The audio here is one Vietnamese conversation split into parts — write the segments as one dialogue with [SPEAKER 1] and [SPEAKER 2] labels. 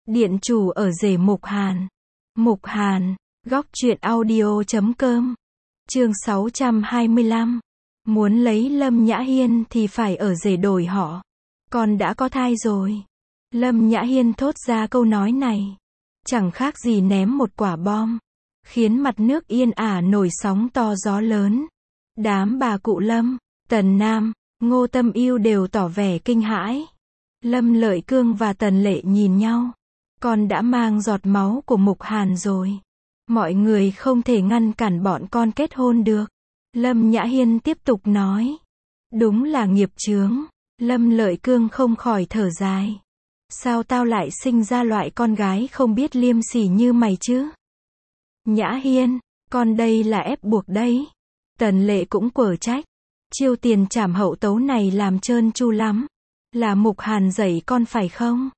[SPEAKER 1] Điện chủ ở rể Mục Hàn. Mục Hàn, góc truyện audio.com. Chương 625. Muốn lấy Lâm Nhã Hiên thì phải ở rể đổi họ. Con đã có thai rồi. Lâm Nhã Hiên thốt ra câu nói này. Chẳng khác gì ném một quả bom. Khiến mặt nước Yên Ả nổi sóng to gió lớn. Đám bà cụ Lâm, Tần Nam, Ngô Tâm Yêu đều tỏ vẻ kinh hãi. Lâm Lợi Cương và Tần Lệ nhìn nhau. Con đã mang giọt máu của Mục Hàn rồi. Mọi người không thể ngăn cản bọn con kết hôn được. Lâm Nhã Hiên tiếp tục nói. Đúng là nghiệp chướng. Lâm Lợi Cương không khỏi thở dài. Sao tao lại sinh ra loại con gái không biết liêm sỉ như mày chứ? Nhã Hiên, con đây là ép buộc đấy. Tần Lệ cũng quở trách. Chiêu tiền trảm hậu tấu này làm trơn tru lắm. Là Mục Hàn dạy con phải không?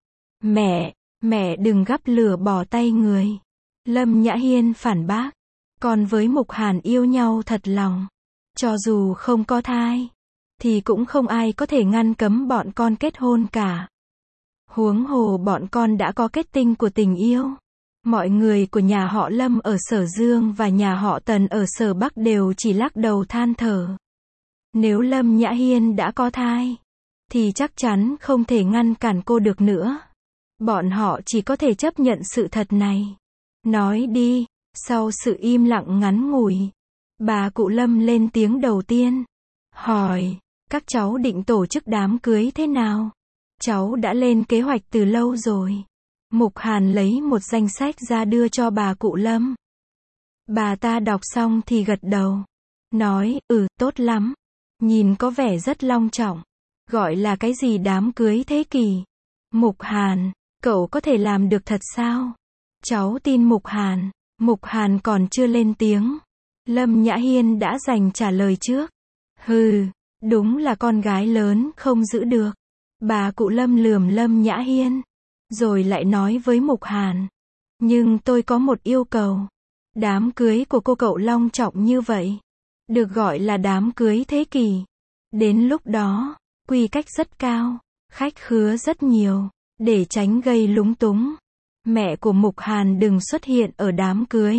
[SPEAKER 1] Mẹ đừng gắp lửa bỏ tay người. Lâm Nhã Hiên phản bác. Con với Mục Hàn yêu nhau thật lòng. Cho dù không có thai, thì cũng không ai có thể ngăn cấm bọn con kết hôn cả. Huống hồ bọn con đã có kết tinh của tình yêu. Mọi người của nhà họ Lâm ở Sở Dương và nhà họ Tần ở Sở Bắc đều chỉ lắc đầu than thở. Nếu Lâm Nhã Hiên đã có thai, thì chắc chắn không thể ngăn cản cô được nữa. Bọn họ chỉ có thể chấp nhận sự thật này. Nói đi. Sau sự im lặng ngắn ngủi, bà cụ Lâm lên tiếng đầu tiên. Hỏi, các cháu định tổ chức đám cưới thế nào? Cháu đã lên kế hoạch từ lâu rồi. Mục Hàn lấy một danh sách ra đưa cho bà cụ Lâm. Bà ta đọc xong thì gật đầu. Nói, tốt lắm. Nhìn có vẻ rất long trọng. Gọi là cái gì đám cưới thế kỷ? Mục Hàn, cậu có thể làm được thật sao? Cháu tin Mục Hàn. Mục Hàn còn chưa lên tiếng. Lâm Nhã Hiên đã giành trả lời trước. Đúng là con gái lớn không giữ được. Bà cụ Lâm lườm Lâm Nhã Hiên. Rồi lại nói với Mục Hàn. Nhưng tôi có một yêu cầu. Đám cưới của cô cậu long trọng như vậy. Được gọi là đám cưới thế kỷ. Đến lúc đó, quy cách rất cao. Khách khứa rất nhiều. Để tránh gây lúng túng. Mẹ của Mục Hàn đừng xuất hiện ở đám cưới.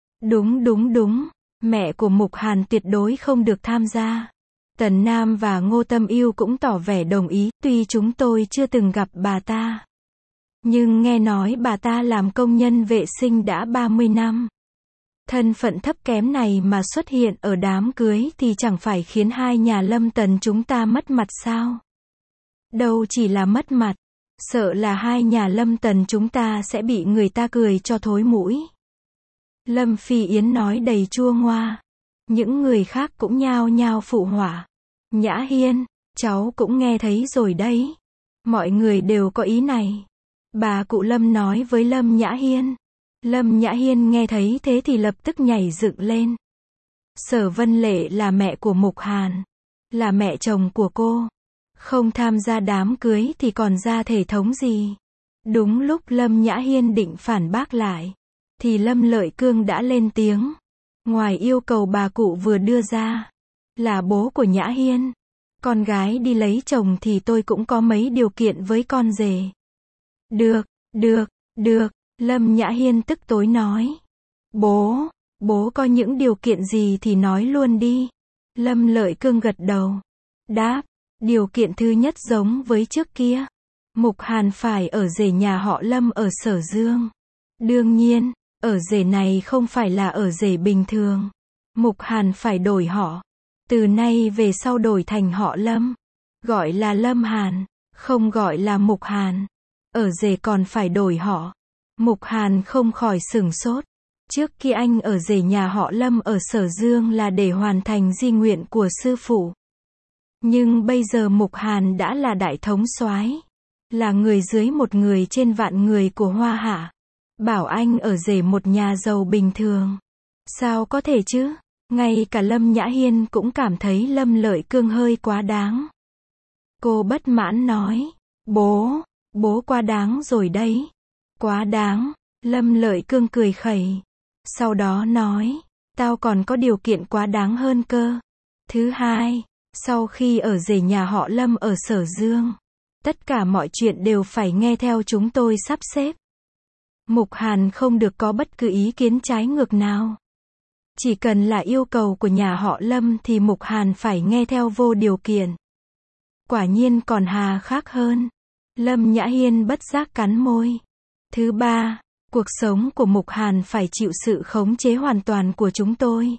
[SPEAKER 1] Đúng. Mẹ của Mục Hàn tuyệt đối không được tham gia. Tần Nam và Ngô Tâm Yêu cũng tỏ vẻ đồng ý. Tuy chúng tôi chưa từng gặp bà ta, nhưng nghe nói bà ta làm công nhân vệ sinh đã 30 năm. Thân phận thấp kém này mà xuất hiện ở đám cưới thì chẳng phải khiến hai nhà Lâm Tần chúng ta mất mặt sao? Đâu chỉ là mất mặt. Sợ là hai nhà Lâm Tần chúng ta sẽ bị người ta cười cho thối mũi. Lâm Phi Yến nói đầy chua ngoa. Những người khác cũng nhao nhao phụ họa. Nhã Hiên, cháu cũng nghe thấy rồi đấy. Mọi người đều có ý này. Bà cụ Lâm nói với Lâm Nhã Hiên. Lâm Nhã Hiên nghe thấy thế thì lập tức nhảy dựng lên. Sở Vân Lệ là mẹ của Mục Hàn. Là mẹ chồng của cô. Không tham gia đám cưới thì còn ra thể thống gì? Đúng lúc Lâm Nhã Hiên định phản bác lại, thì Lâm Lợi Cương đã lên tiếng. Ngoài yêu cầu bà cụ vừa đưa ra, là bố của Nhã Hiên. Con gái đi lấy chồng thì tôi cũng có mấy điều kiện với con rể. Được. Lâm Nhã Hiên tức tối nói. Bố có những điều kiện gì thì nói luôn đi. Lâm Lợi Cương gật đầu. Đáp. Điều kiện thứ nhất giống với trước kia. Mục Hàn phải ở rể nhà họ Lâm ở Sở Dương. Đương nhiên, ở rể này không phải là ở rể bình thường. Mục Hàn phải đổi họ. Từ nay về sau đổi thành họ Lâm. Gọi là Lâm Hàn, không gọi là Mục Hàn. Ở rể còn phải đổi họ. Mục Hàn không khỏi sửng sốt. Trước khi anh ở rể nhà họ Lâm ở Sở Dương là để hoàn thành di nguyện của sư phụ. Nhưng bây giờ Mục Hàn đã là đại thống soái, là người dưới một người trên vạn người của Hoa Hạ. Bảo anh ở rể một nhà giàu bình thường. Sao có thể chứ? Ngay cả Lâm Nhã Hiên cũng cảm thấy Lâm Lợi Cương hơi quá đáng. Cô bất mãn nói. Bố quá đáng rồi đấy. Quá đáng. Lâm Lợi Cương cười khẩy. Sau đó nói. Tao còn có điều kiện quá đáng hơn cơ. Thứ hai. Sau khi ở rể nhà họ Lâm ở Sở Dương, tất cả mọi chuyện đều phải nghe theo chúng tôi sắp xếp. Mục Hàn không được có bất cứ ý kiến trái ngược nào. Chỉ cần là yêu cầu của nhà họ Lâm thì Mục Hàn phải nghe theo vô điều kiện. Quả nhiên còn hà khắc hơn. Lâm Nhã Hiên bất giác cắn môi. Thứ ba, cuộc sống của Mục Hàn phải chịu sự khống chế hoàn toàn của chúng tôi.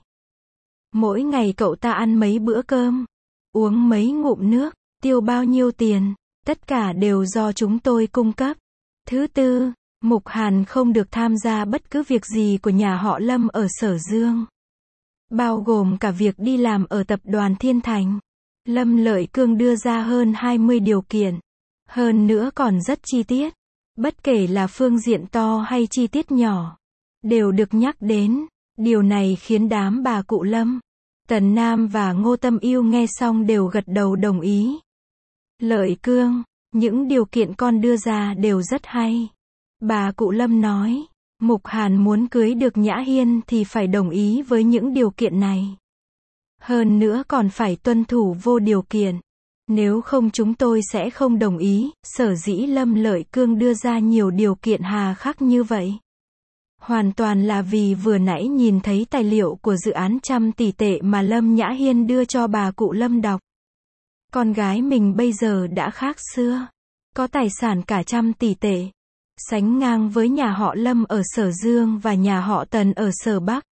[SPEAKER 1] Mỗi ngày cậu ta ăn mấy bữa cơm, uống mấy ngụm nước, tiêu bao nhiêu tiền, tất cả đều do chúng tôi cung cấp. Thứ tư, Mục Hàn không được tham gia bất cứ việc gì của nhà họ Lâm ở Sở Dương. Bao gồm cả việc đi làm ở tập đoàn Thiên Thành. Lâm Lợi Cương đưa ra hơn 20 điều kiện. Hơn nữa còn rất chi tiết. Bất kể là phương diện to hay chi tiết nhỏ, đều được nhắc đến. Điều này khiến đám bà cụ Lâm, Tần Nam và Ngô Tâm Yêu nghe xong đều gật đầu đồng ý. Lợi Cương, những điều kiện con đưa ra đều rất hay. Bà cụ Lâm nói, Mục Hàn muốn cưới được Nhã Hiên thì phải đồng ý với những điều kiện này. Hơn nữa còn phải tuân thủ vô điều kiện. Nếu không chúng tôi sẽ không đồng ý. Sở dĩ Lâm Lợi Cương đưa ra nhiều điều kiện hà khắc như vậy. Hoàn toàn là vì vừa nãy nhìn thấy tài liệu của dự án 100 tỷ tệ mà Lâm Nhã Hiên đưa cho bà cụ Lâm đọc. Con gái mình bây giờ đã khác xưa. Có tài sản cả 100 tỷ tệ. Sánh ngang với nhà họ Lâm ở Sở Dương và nhà họ Tần ở Sở Bắc.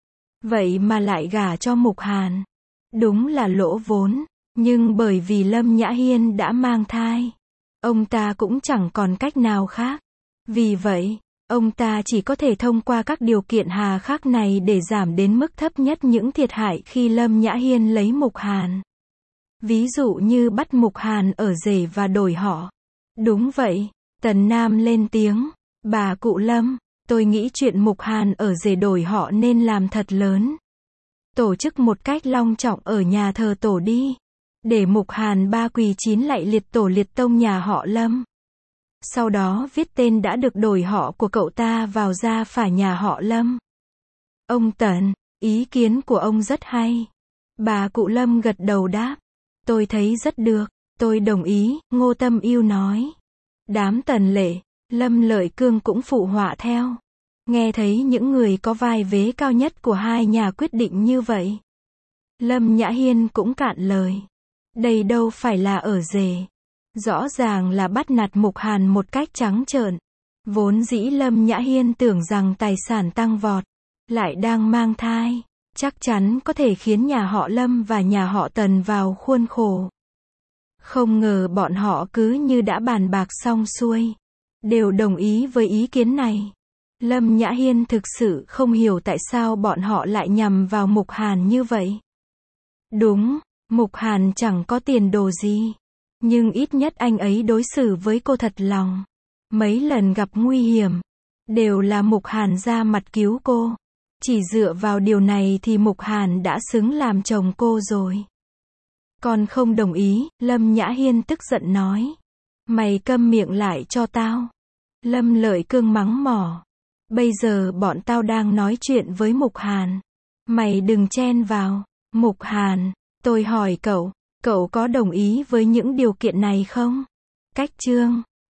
[SPEAKER 1] Vậy mà lại gả cho Mục Hàn. Đúng là lỗ vốn. Nhưng bởi vì Lâm Nhã Hiên đã mang thai, ông ta cũng chẳng còn cách nào khác. Vì vậy, ông ta chỉ có thể thông qua các điều kiện hà khắc này để giảm đến mức thấp nhất những thiệt hại khi Lâm Nhã Hiên lấy Mục Hàn. Ví dụ như bắt Mục Hàn ở rể và đổi họ. Đúng vậy, Tần Nam lên tiếng. Bà cụ Lâm, tôi nghĩ chuyện Mục Hàn ở rể đổi họ nên làm thật lớn. Tổ chức một cách long trọng ở nhà thờ tổ đi. Để Mục Hàn ba quỳ chín lạy liệt tổ liệt tông nhà họ Lâm. Sau đó viết tên đã được đổi họ của cậu ta vào gia phả nhà họ Lâm. Ông Tần, ý kiến của ông rất hay. Bà cụ Lâm gật đầu đáp. Tôi thấy rất được, tôi đồng ý, Ngô Tâm Yêu nói. Đám Tần Lệ, Lâm Lợi Cương cũng phụ họa theo. Nghe thấy những người có vai vế cao nhất của hai nhà quyết định như vậy. Lâm Nhã Hiên cũng cạn lời. Đây đâu phải là ở rể. Rõ ràng là bắt nạt Mục Hàn một cách trắng trợn. Vốn dĩ Lâm Nhã Hiên tưởng rằng tài sản tăng vọt, lại đang mang thai, chắc chắn có thể khiến nhà họ Lâm và nhà họ Tần vào khuôn khổ. Không ngờ bọn họ cứ như đã bàn bạc xong xuôi, đều đồng ý với ý kiến này. Lâm Nhã Hiên thực sự không hiểu tại sao bọn họ lại nhằm vào Mục Hàn như vậy. Đúng, Mục Hàn chẳng có tiền đồ gì, nhưng ít nhất anh ấy đối xử với cô thật lòng. Mấy lần gặp nguy hiểm, đều là Mục Hàn ra mặt cứu cô. Chỉ dựa vào điều này thì Mục Hàn đã xứng làm chồng cô rồi. Con không đồng ý, Lâm Nhã Hiên tức giận nói. Mày câm miệng lại cho tao. Lâm Lợi Cương mắng mỏ. Bây giờ bọn tao đang nói chuyện với Mục Hàn. Mày đừng chen vào. Mục Hàn, tôi hỏi cậu có đồng ý với những điều kiện này không? Cách chương